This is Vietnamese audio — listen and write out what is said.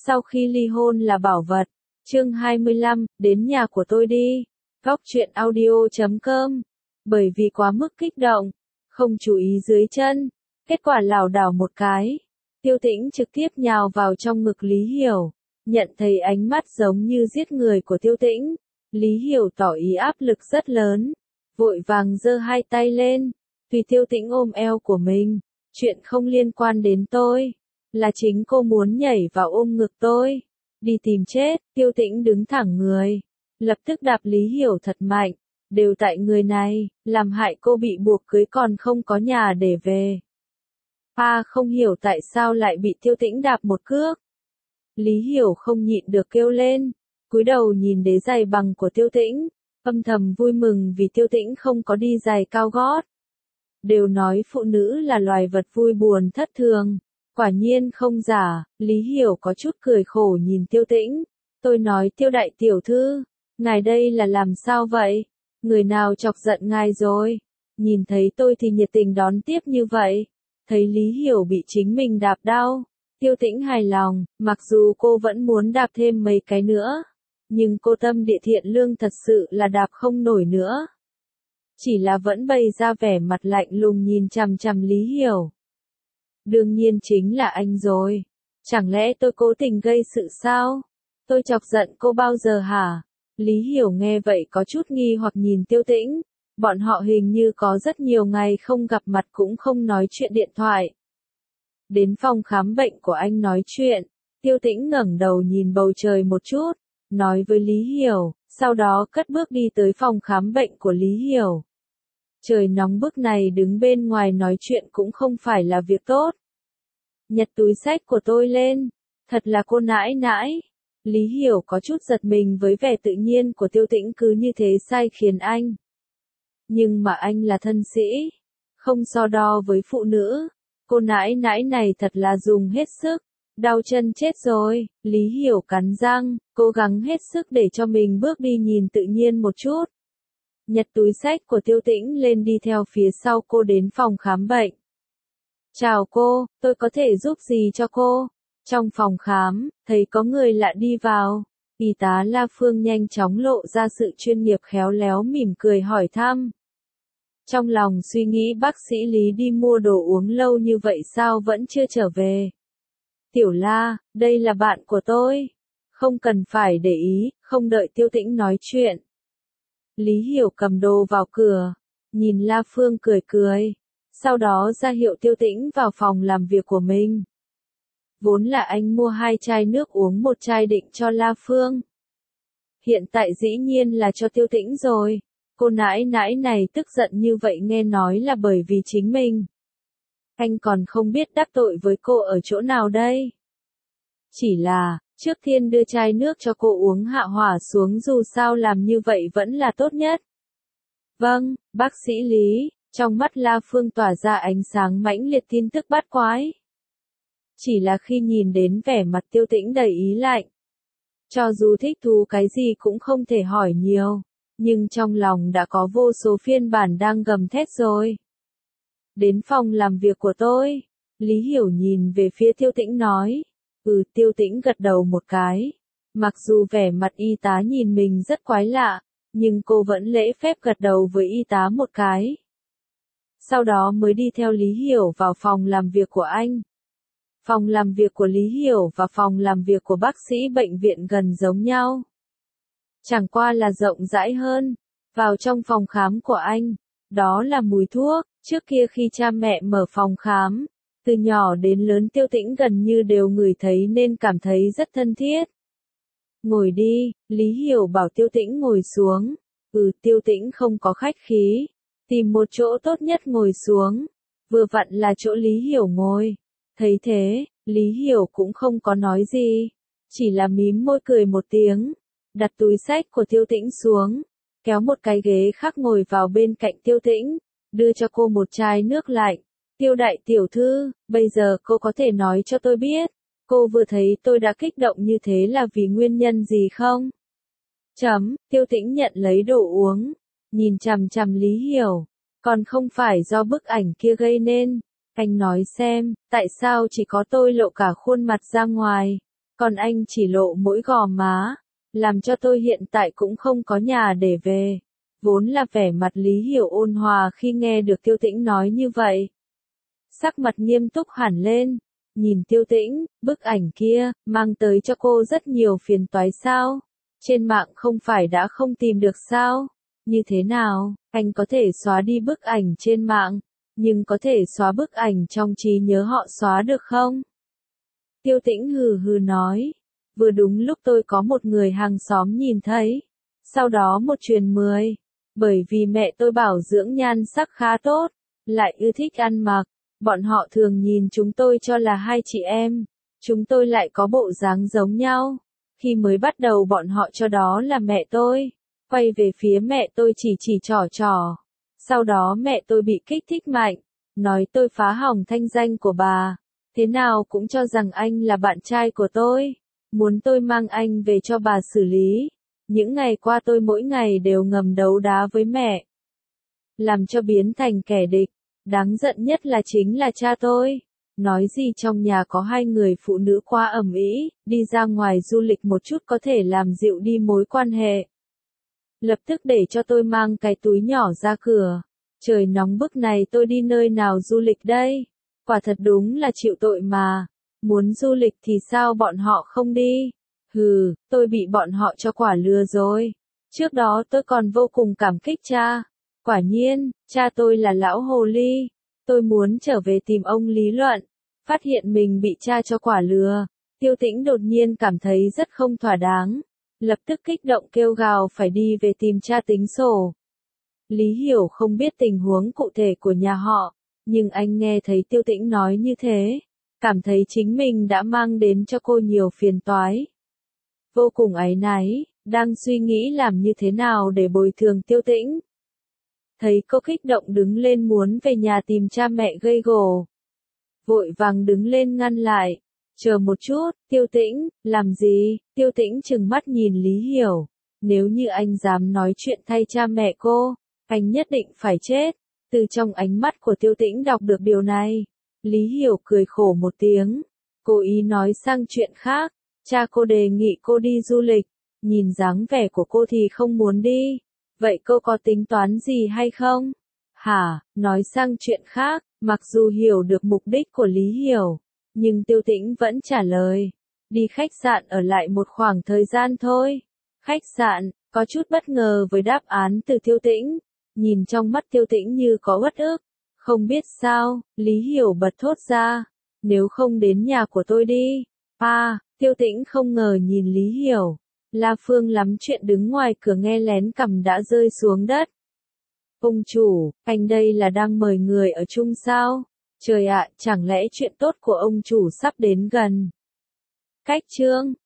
Sau khi ly hôn là bảo vật. Chương 25, đến nhà của tôi đi. Góc truyện audio.com. Bởi vì quá mức kích động, không chú ý dưới chân, kết quả lảo đảo một cái. Tiêu Tĩnh trực tiếp nhào vào trong ngực Lý Hiểu, nhận thấy ánh mắt giống như giết người của Tiêu Tĩnh. Lý Hiểu tỏ ý áp lực rất lớn, vội vàng giơ hai tay lên, tùy Tiêu Tĩnh ôm eo của mình. Chuyện không liên quan đến tôi, là chính cô muốn nhảy vào ôm ngực tôi. Đi tìm chết. Tiêu Tĩnh đứng thẳng người, lập tức đạp Lý Hiểu thật mạnh. Đều tại người này, làm hại cô bị buộc cưới còn không có nhà để về. Không hiểu tại sao lại bị Tiêu Tĩnh đạp một cước. Lý Hiểu không nhịn được kêu lên, cúi đầu nhìn đế giày bằng của Tiêu Tĩnh, âm thầm vui mừng vì Tiêu Tĩnh không có đi giày cao gót. Đều nói phụ nữ là loài vật vui buồn thất thường, quả nhiên không giả. Lý Hiểu có chút cười khổ nhìn Tiêu Tĩnh. Tôi nói Tiêu đại tiểu thư, ngài đây là làm sao vậy? Người nào chọc giận ngài rồi? Nhìn thấy tôi thì nhiệt tình đón tiếp như vậy. Thấy Lý Hiểu bị chính mình đạp đau, Tiêu Tĩnh hài lòng, mặc dù cô vẫn muốn đạp thêm mấy cái nữa, nhưng cô tâm địa thiện lương thật sự là đạp không nổi nữa. Chỉ là vẫn bày ra vẻ mặt lạnh lùng nhìn chằm chằm Lý Hiểu. Đương nhiên chính là anh rồi. Chẳng lẽ tôi cố tình gây sự sao? Tôi chọc giận cô bao giờ hả? Lý Hiểu nghe vậy có chút nghi hoặc nhìn Tiêu Tĩnh. Bọn họ hình như có rất nhiều ngày không gặp mặt cũng không nói chuyện điện thoại. Đến phòng khám bệnh của anh nói chuyện, Tiêu Tĩnh ngẩng đầu nhìn bầu trời một chút, nói với Lý Hiểu, sau đó cất bước đi tới phòng khám bệnh của Lý Hiểu. Trời nóng bức này đứng bên ngoài nói chuyện cũng không phải là việc tốt. Nhặt túi xách của tôi lên, thật là cô nãi nãi. Lý Hiểu có chút giật mình với vẻ tự nhiên của Tiêu Tĩnh cứ như thế sai khiến anh. Nhưng mà anh là thân sĩ, không so đo với phụ nữ. Cô nãi nãi này thật là dùng hết sức, đau chân chết rồi. Lý Hiểu cắn răng, cố gắng hết sức để cho mình bước đi nhìn tự nhiên một chút. Nhặt túi xách của Tiêu Tĩnh lên đi theo phía sau cô đến phòng khám bệnh. Chào cô, tôi có thể giúp gì cho cô? Trong phòng khám, thấy có người lạ đi vào. Y tá La Phương nhanh chóng lộ ra sự chuyên nghiệp khéo léo mỉm cười hỏi thăm. Trong lòng suy nghĩ bác sĩ Lý đi mua đồ uống lâu như vậy sao vẫn chưa trở về. Tiểu La, đây là bạn của tôi. Không cần phải để ý, không đợi Tiêu Tĩnh nói chuyện. Lý Hiểu cầm đồ vào cửa, nhìn La Phương cười cười. Sau đó ra hiệu Tiêu Tĩnh vào phòng làm việc của mình. Vốn là anh mua 2 chai nước uống, 1 chai định cho La Phương. Hiện tại dĩ nhiên là cho Tiêu Tĩnh rồi. Cô nãi nãi này tức giận như vậy nghe nói là bởi vì chính mình. Anh còn không biết đắc tội với cô ở chỗ nào đây. Chỉ là, trước tiên đưa chai nước cho cô uống hạ hỏa xuống, dù sao làm như vậy vẫn là tốt nhất. Vâng, bác sĩ Lý. Trong mắt La Phương tỏa ra ánh sáng mãnh liệt tin tức bát quái. Chỉ là khi nhìn đến vẻ mặt Tiêu Tĩnh đầy ý lạnh. Cho dù thích thú cái gì cũng không thể hỏi nhiều, nhưng trong lòng đã có vô số phiên bản đang gầm thét rồi. Đến phòng làm việc của tôi. Lý Hiểu nhìn về phía Tiêu Tĩnh nói. Tiêu Tĩnh gật đầu một cái. Mặc dù vẻ mặt y tá nhìn mình rất quái lạ, nhưng cô vẫn lễ phép gật đầu với y tá một cái. Sau đó mới đi theo Lý Hiểu vào phòng làm việc của anh. Phòng làm việc của Lý Hiểu và phòng làm việc của bác sĩ bệnh viện gần giống nhau. Chẳng qua là rộng rãi hơn. Vào trong phòng khám của anh, đó là mùi thuốc. Trước kia khi cha mẹ mở phòng khám, từ nhỏ đến lớn Tiêu Tĩnh gần như đều ngửi thấy nên cảm thấy rất thân thiết. Ngồi đi, Lý Hiểu bảo Tiêu Tĩnh ngồi xuống. Tiêu Tĩnh không có khách khí. Tìm một chỗ tốt nhất ngồi xuống. Vừa vặn là chỗ Lý Hiểu ngồi. Thấy thế, Lý Hiểu cũng không có nói gì. Chỉ là mím môi cười một tiếng. Đặt túi xách của Tiêu Tĩnh xuống. Kéo một cái ghế khác ngồi vào bên cạnh Tiêu Tĩnh. Đưa cho cô một chai nước lạnh. Tiêu đại tiểu thư, bây giờ cô có thể nói cho tôi biết. Cô vừa thấy tôi đã kích động như thế là vì nguyên nhân gì không? Tiêu Tĩnh nhận lấy đồ uống. Nhìn chằm chằm Lý Hiểu. Còn không phải do bức ảnh kia gây nên. Anh nói xem, tại sao chỉ có tôi lộ cả khuôn mặt ra ngoài? còn anh chỉ lộ mỗi gò má, làm cho tôi hiện tại cũng không có nhà để về. Vốn là vẻ mặt Lý Hiểu ôn hòa khi nghe được Tiêu Tĩnh nói như vậy. Sắc mặt nghiêm túc hẳn lên, nhìn Tiêu Tĩnh, bức ảnh kia, mang tới cho cô rất nhiều phiền toái sao? Trên mạng không phải đã không tìm được sao? Như thế nào, anh có thể xóa đi bức ảnh trên mạng, nhưng có thể xóa bức ảnh trong trí nhớ họ xóa được không? Tiêu Tĩnh hừ hừ nói, vừa đúng lúc tôi có một người hàng xóm nhìn thấy, sau đó một truyền 10, bởi vì mẹ tôi bảo dưỡng nhan sắc khá tốt, lại ưa thích ăn mặc, bọn họ thường nhìn chúng tôi cho là hai chị em, chúng tôi lại có bộ dáng giống nhau, khi mới bắt đầu bọn họ cho đó là mẹ tôi, quay về phía mẹ tôi chỉ trỏ, sau đó mẹ tôi bị kích thích mạnh, nói tôi phá hỏng thanh danh của bà. Thế nào cũng cho rằng anh là bạn trai của tôi, muốn tôi mang anh về cho bà xử lý. Những ngày qua tôi mỗi ngày đều ngầm đấu đá với mẹ, làm cho biến thành kẻ địch. Đáng giận nhất là chính là cha tôi. Nói gì trong nhà có hai người phụ nữ quá ầm ĩ, đi ra ngoài du lịch một chút có thể làm dịu đi mối quan hệ. Lập tức để cho tôi mang cái túi nhỏ ra cửa. Trời nóng bức này tôi đi nơi nào du lịch đây? Quả thật đúng là chịu tội mà. Muốn du lịch thì sao bọn họ không đi? Hừ, tôi bị bọn họ cho quả lừa rồi. Trước đó tôi còn vô cùng cảm kích cha. Quả nhiên, cha tôi là lão hồ ly. Tôi muốn trở về tìm ông lý luận. Phát hiện mình bị cha cho quả lừa. Tiêu Tĩnh đột nhiên cảm thấy rất không thỏa đáng. Lập tức kích động kêu gào phải đi về tìm cha tính sổ. Lý Hiểu không biết tình huống cụ thể của nhà họ. Nhưng anh nghe thấy Tiêu Tĩnh nói như thế, cảm thấy chính mình đã mang đến cho cô nhiều phiền toái. Vô cùng áy náy, đang suy nghĩ làm như thế nào để bồi thường Tiêu Tĩnh. Thấy cô kích động đứng lên muốn về nhà tìm cha mẹ gây gổ. Vội vàng đứng lên ngăn lại. Chờ một chút, Tiêu Tĩnh, làm gì? Tiêu Tĩnh trừng mắt nhìn Lý Hiểu. Nếu như anh dám nói chuyện thay cha mẹ cô, anh nhất định phải chết. Từ trong ánh mắt của Tiêu Tĩnh đọc được điều này, Lý Hiểu cười khổ một tiếng, cố ý nói sang chuyện khác, cha cô đề nghị cô đi du lịch, nhìn dáng vẻ của cô thì không muốn đi, vậy cô có tính toán gì hay không? Hả, nói sang chuyện khác, mặc dù hiểu được mục đích của Lý Hiểu, nhưng Tiêu Tĩnh vẫn trả lời, đi khách sạn ở lại một khoảng thời gian thôi. Khách sạn, có chút bất ngờ với đáp án từ Tiêu Tĩnh. Nhìn trong mắt Tiêu Tĩnh như có uất ức, không biết sao, Lý Hiểu bật thốt ra, nếu không đến nhà của tôi đi. Tiêu Tĩnh không ngờ nhìn Lý Hiểu, La Phương lắm chuyện đứng ngoài cửa nghe lén cằm đã rơi xuống đất. Ông chủ, anh đây là đang mời người ở chung sao? Trời ạ, chẳng lẽ chuyện tốt của ông chủ sắp đến gần? Cách chương